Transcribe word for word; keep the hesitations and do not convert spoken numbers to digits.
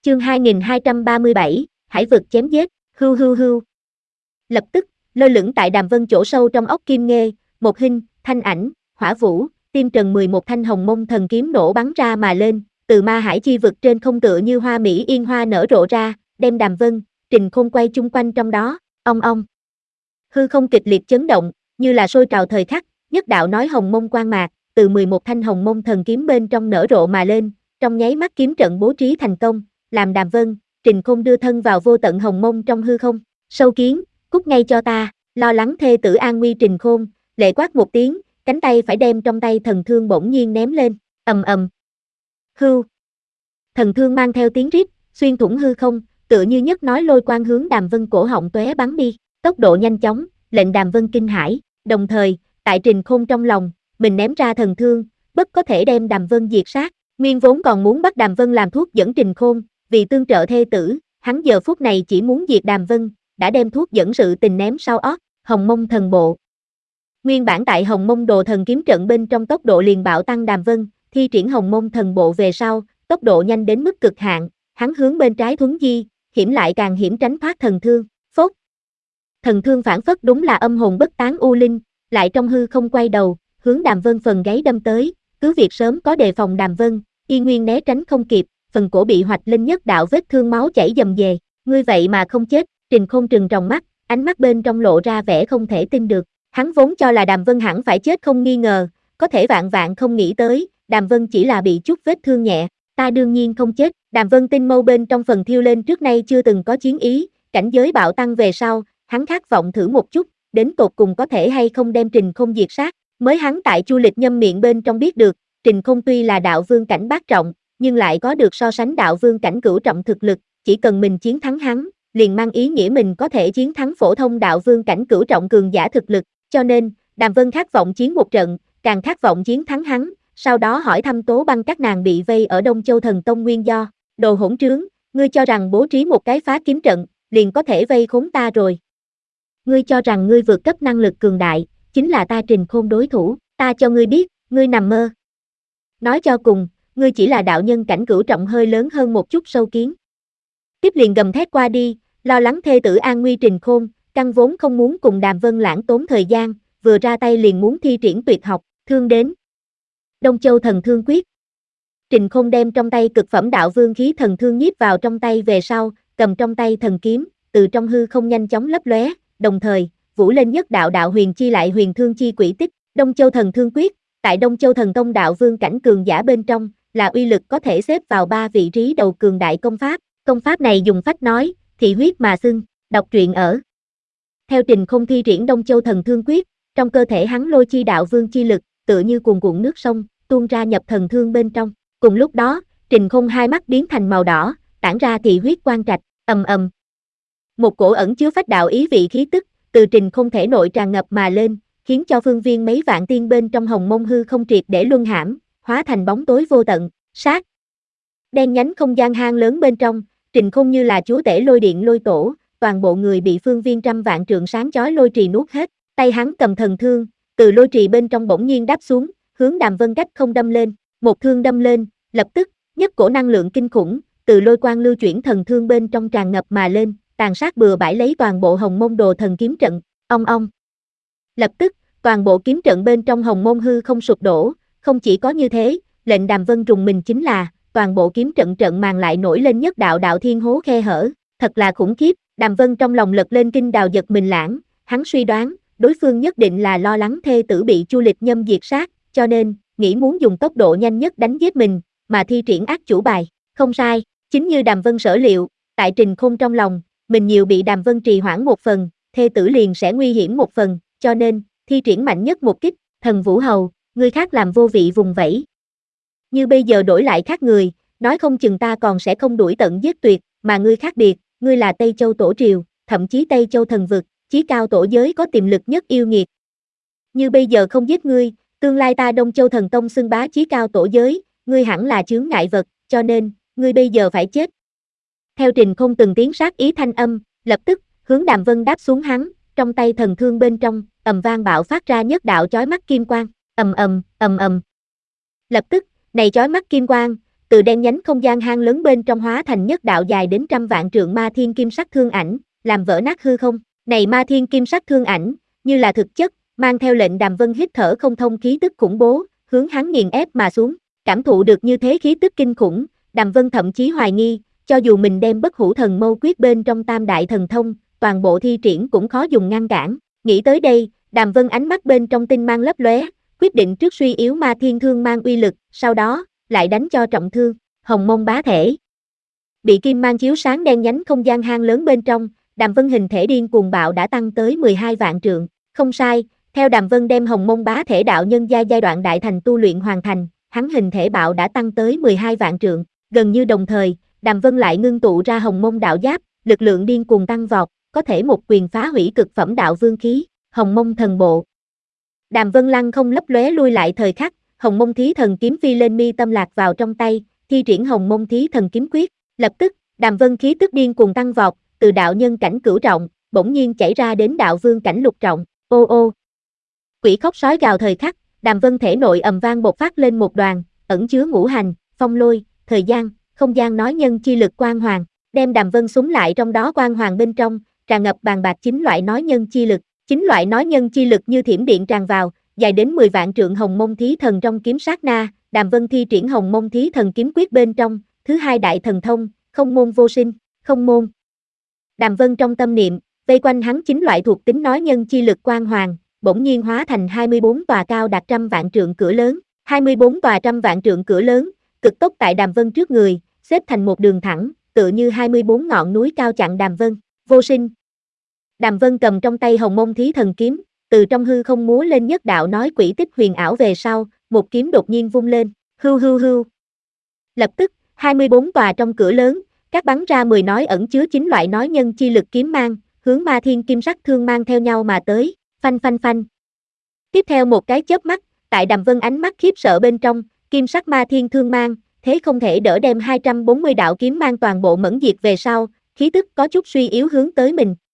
Chương hai nghìn hai trăm ba mươi bảy, Hải vực chém giết, hưu hưu hưu. Lập tức, lơ lửng tại Đàm Vân chỗ sâu trong ốc Kim Nghê, một hình, thanh ảnh, hỏa vũ, tim trần mười một thanh hồng mông thần kiếm nổ bắn ra mà lên, từ ma hải chi vực trên không tựa như hoa mỹ yên hoa nở rộ ra, đem Đàm Vân, Trình Khôn quay chung quanh trong đó, ong ong. Hư không kịch liệt chấn động, như là sôi trào thời khắc, nhất đạo nói hồng mông quang mạc, từ mười một thanh hồng mông thần kiếm bên trong nở rộ mà lên, trong nháy mắt kiếm trận bố trí thành công, làm Đàm Vân, Trình Khôn đưa thân vào vô tận hồng mông trong hư không. Sâu kiến, cút ngay cho ta, lo lắng thê tử an nguy Trình Khôn, lệ quát một tiếng, cánh tay phải đem trong tay thần thương bỗng nhiên ném lên, ầm ầm. Hưu. Thần thương mang theo tiếng rít, xuyên thủng hư không, tựa như nhất nói lôi quang hướng Đàm Vân cổ họng tóe bắn đi, tốc độ nhanh chóng, lệnh Đàm Vân kinh hãi, đồng thời, tại Trình Khôn trong lòng, mình ném ra thần thương, bất có thể đem Đàm Vân diệt sát, nguyên vốn còn muốn bắt Đàm Vân làm thuốc dẫn Trình Khôn, vì tương trợ thê tử, hắn giờ phút này chỉ muốn diệt Đàm Vân, đã đem thuốc dẫn sự tình ném sau ót, Hồng Mông thần bộ. Nguyên bản tại Hồng Mông đồ thần kiếm trận bên trong tốc độ liền bạo tăng Đàm Vân, thi triển Hồng Mông thần bộ về sau, tốc độ nhanh đến mức cực hạn, hắn hướng bên trái thuấn di, hiểm lại càng hiểm tránh thoát thần thương, phốt. Thần thương phản phất đúng là âm hồn bất tán u linh, lại trong hư không quay đầu, hướng Đàm Vân phần gáy đâm tới, cứ việc sớm có đề phòng Đàm Vân, y nguyên né tránh không kịp, phần cổ bị hoạch lên nhất đạo vết thương máu chảy dầm dề, ngươi vậy mà không chết, Trình Khôn trừng tròng mắt, ánh mắt bên trong lộ ra vẻ không thể tin được, hắn vốn cho là Đàm Vân hẳn phải chết không nghi ngờ, có thể vạn vạn không nghĩ tới, Đàm Vân chỉ là bị chút vết thương nhẹ, ta đương nhiên không chết, Đàm Vân tinh mâu bên trong phần thiêu lên trước nay chưa từng có chiến ý, cảnh giới bạo tăng về sau, hắn khát vọng thử một chút, đến tột cùng có thể hay không đem Trình Khôn diệt sát, mới hắn tại Chu Lịch Nhâm miệng bên trong biết được, Trình Khôn tuy là đạo vương cảnh bát trọng, nhưng lại có được so sánh đạo vương cảnh cửu trọng thực lực, chỉ cần mình chiến thắng hắn, liền mang ý nghĩa mình có thể chiến thắng phổ thông đạo vương cảnh cửu trọng cường giả thực lực, cho nên, Đàm Vân khát vọng chiến một trận, càng khát vọng chiến thắng hắn, sau đó hỏi thăm Tố Băng các nàng bị vây ở Đông Châu Thần Tông nguyên do, đồ hỗn trướng, ngươi cho rằng bố trí một cái phá kiếm trận, liền có thể vây khốn ta rồi. Ngươi cho rằng ngươi vượt cấp năng lực cường đại, chính là ta Trình Khôn đối thủ, ta cho ngươi biết, ngươi nằm mơ. Nói cho cùng, ngươi chỉ là đạo nhân cảnh cửu trọng hơi lớn hơn một chút sâu kiến. Tiếp liền gầm thét qua đi, lo lắng thê tử an nguy Trình Khôn, căn vốn không muốn cùng Đàm Vân lãng tốn thời gian, vừa ra tay liền muốn thi triển tuyệt học, thương đến. Đông Châu thần thương quyết. Trình Khôn đem trong tay cực phẩm đạo vương khí thần thương nhiếp vào trong tay về sau, cầm trong tay thần kiếm, từ trong hư không nhanh chóng lấp lóe, đồng thời, vũ lên nhất đạo đạo huyền chi lại huyền thương chi quỷ tích, Đông Châu thần thương quyết, tại Đông Châu thần tông đạo vương cảnh cường giả bên trong, là uy lực có thể xếp vào ba vị trí đầu cường đại công pháp, công pháp này dùng phách nói, thị huyết mà xưng, đọc truyện ở. Theo Trình Khôn thi triển Đông Châu thần thương quyết, trong cơ thể hắn lôi chi đạo vương chi lực, tựa như cuồn cuộn nước sông, tuôn ra nhập thần thương bên trong. Cùng lúc đó, Trình Khôn hai mắt biến thành màu đỏ, tản ra thị huyết quang trạch, ầm ầm. Một cổ ẩn chứa phách đạo ý vị khí tức, từ Trình Khôn thể nội tràn ngập mà lên, khiến cho phương viên mấy vạn tiên bên trong hồng mông hư không triệt để luân hãm, hóa thành bóng tối vô tận, sát. Đen nhánh không gian hang lớn bên trong, Trình Khôn như là chúa tể lôi điện lôi tổ, toàn bộ người bị phương viên trăm vạn trượng sáng chói lôi trì nuốt hết, tay hắn cầm thần thương, từ lôi trì bên trong bỗng nhiên đáp xuống, hướng Đàm Vân cách không đâm lên, một thương đâm lên, lập tức, nhất cổ năng lượng kinh khủng, từ lôi quang lưu chuyển thần thương bên trong tràn ngập mà lên, tàn sát bừa bãi lấy toàn bộ hồng mông đồ thần kiếm trận, ong ong. Lập tức, toàn bộ kiếm trận bên trong hồng mông hư không sụp đổ, không chỉ có như thế, lệnh Đàm Vân rùng mình chính là, toàn bộ kiếm trận trận màn lại nổi lên nhất đạo đạo thiên hố khe hở, thật là khủng khiếp, Đàm Vân trong lòng lật lên kinh đào giật mình lãng, hắn suy đoán, đối phương nhất định là lo lắng thê tử bị Chu Lịch Nhâm diệt sát, cho nên, nghĩ muốn dùng tốc độ nhanh nhất đánh giết mình, mà thi triển ác chủ bài, không sai, chính như Đàm Vân sở liệu, tại Trình Khôn trong lòng, mình nhiều bị Đàm Vân trì hoãn một phần, thê tử liền sẽ nguy hiểm một phần, cho nên, thi triển mạnh nhất một kích, thần vũ hầu, người khác làm vô vị vùng vẫy. Như bây giờ đổi lại khác người, nói không chừng ta còn sẽ không đuổi tận giết tuyệt, mà ngươi khác biệt, ngươi là Tây Châu tổ triều, thậm chí Tây Châu thần vực, chí cao tổ giới có tiềm lực nhất yêu nghiệt. Như bây giờ không giết ngươi, tương lai ta Đông Châu thần tông xưng bá chí cao tổ giới, ngươi hẳn là chướng ngại vật, cho nên, ngươi bây giờ phải chết. Theo Trình Khôn từng tiếng sát ý thanh âm, lập tức, hướng Đàm Vân đáp xuống hắn, trong tay thần thương bên trong, ầm vang bạo phát ra nhất đạo chói mắt kim quang, ầm ầm, ầm ầm. Lập tức, này chói mắt kim quang, từ đen nhánh không gian hang lớn bên trong hóa thành nhất đạo dài đến trăm vạn trượng ma thiên kim sắc thương ảnh, làm vỡ nát hư không. Này ma thiên kim sắc thương ảnh, như là thực chất, mang theo lệnh Đàm Vân hít thở không thông khí tức khủng bố, hướng hắn nghiền ép mà xuống. Cảm thụ được như thế khí tức kinh khủng, Đàm Vân thậm chí hoài nghi, cho dù mình đem bất hủ thần mâu quyết bên trong tam đại thần thông, toàn bộ thi triển cũng khó dùng ngăn cản. Nghĩ tới đây, Đàm Vân ánh mắt bên trong tinh mang lấp lóe, quyết định trước suy yếu ma thiên thương mang uy lực, sau đó, lại đánh cho trọng thương. Hồng mông bá thể. Bị kim mang chiếu sáng đen nhánh không gian hang lớn bên trong, Đàm Vân hình thể điên cuồng bạo đã tăng tới mười hai vạn trượng. Không sai, theo Đàm Vân đem hồng mông bá thể đạo nhân gia giai đoạn đại thành tu luyện hoàn thành, hắn hình thể bạo đã tăng tới mười hai vạn trượng. Gần như đồng thời, Đàm Vân lại ngưng tụ ra hồng mông đạo giáp, lực lượng điên cuồng tăng vọt, có thể một quyền phá hủy cực phẩm đạo vương khí, hồng mông thần bộ. Đàm Vân lăng không lấp lóe lui lại thời khắc, hồng mông thí thần kiếm phi lên mi tâm lạc vào trong tay, thi triển hồng mông thí thần kiếm quyết. Lập tức, Đàm Vân khí tức điên cuồng tăng vọt, từ đạo nhân cảnh cửu trọng, bỗng nhiên chảy ra đến đạo vương cảnh lục trọng. Ô ô. Quỷ khóc sói gào thời khắc, Đàm Vân thể nội ầm vang bộc phát lên một đoàn, ẩn chứa ngũ hành, phong lôi, thời gian, không gian nói nhân chi lực quang hoàng, đem Đàm Vân súng lại trong đó quang hoàng bên trong, tràn ngập bàn bạc chín loại nói nhân chi lực. Chín loại nói nhân chi lực như thiểm điện tràn vào, dài đến mười vạn trượng hồng mông thí thần trong kiếm sát na, Đàm Vân thi triển hồng mông thí thần kiếm quyết bên trong, thứ hai đại thần thông, không môn vô sinh, không môn. Đàm Vân trong tâm niệm, vây quanh hắn chín loại thuộc tính nói nhân chi lực quang hoàng, bỗng nhiên hóa thành hai mươi bốn tòa cao đạt trăm vạn trượng cửa lớn, hai mươi bốn tòa trăm vạn trượng cửa lớn, cực tốc tại Đàm Vân trước người, xếp thành một đường thẳng, tựa như hai mươi bốn ngọn núi cao chặn Đàm Vân. Vô sinh. Đàm Vân cầm trong tay hồng mông thí thần kiếm, từ trong hư không múa lên nhất đạo nói quỷ tích huyền ảo về sau, một kiếm đột nhiên vung lên, hưu hưu hưu. Lập tức, hai mươi bốn tòa trong cửa lớn, các bắn ra mười nói ẩn chứa chín loại nói nhân chi lực kiếm mang, hướng ma thiên kim sắc thương mang theo nhau mà tới, phanh phanh phanh. Tiếp theo một cái chớp mắt, tại Đàm Vân ánh mắt khiếp sợ bên trong, kim sắc ma thiên thương mang, thế không thể đỡ đem hai trăm bốn mươi đạo kiếm mang toàn bộ mẫn diệt về sau, khí tức có chút suy yếu hướng tới mình,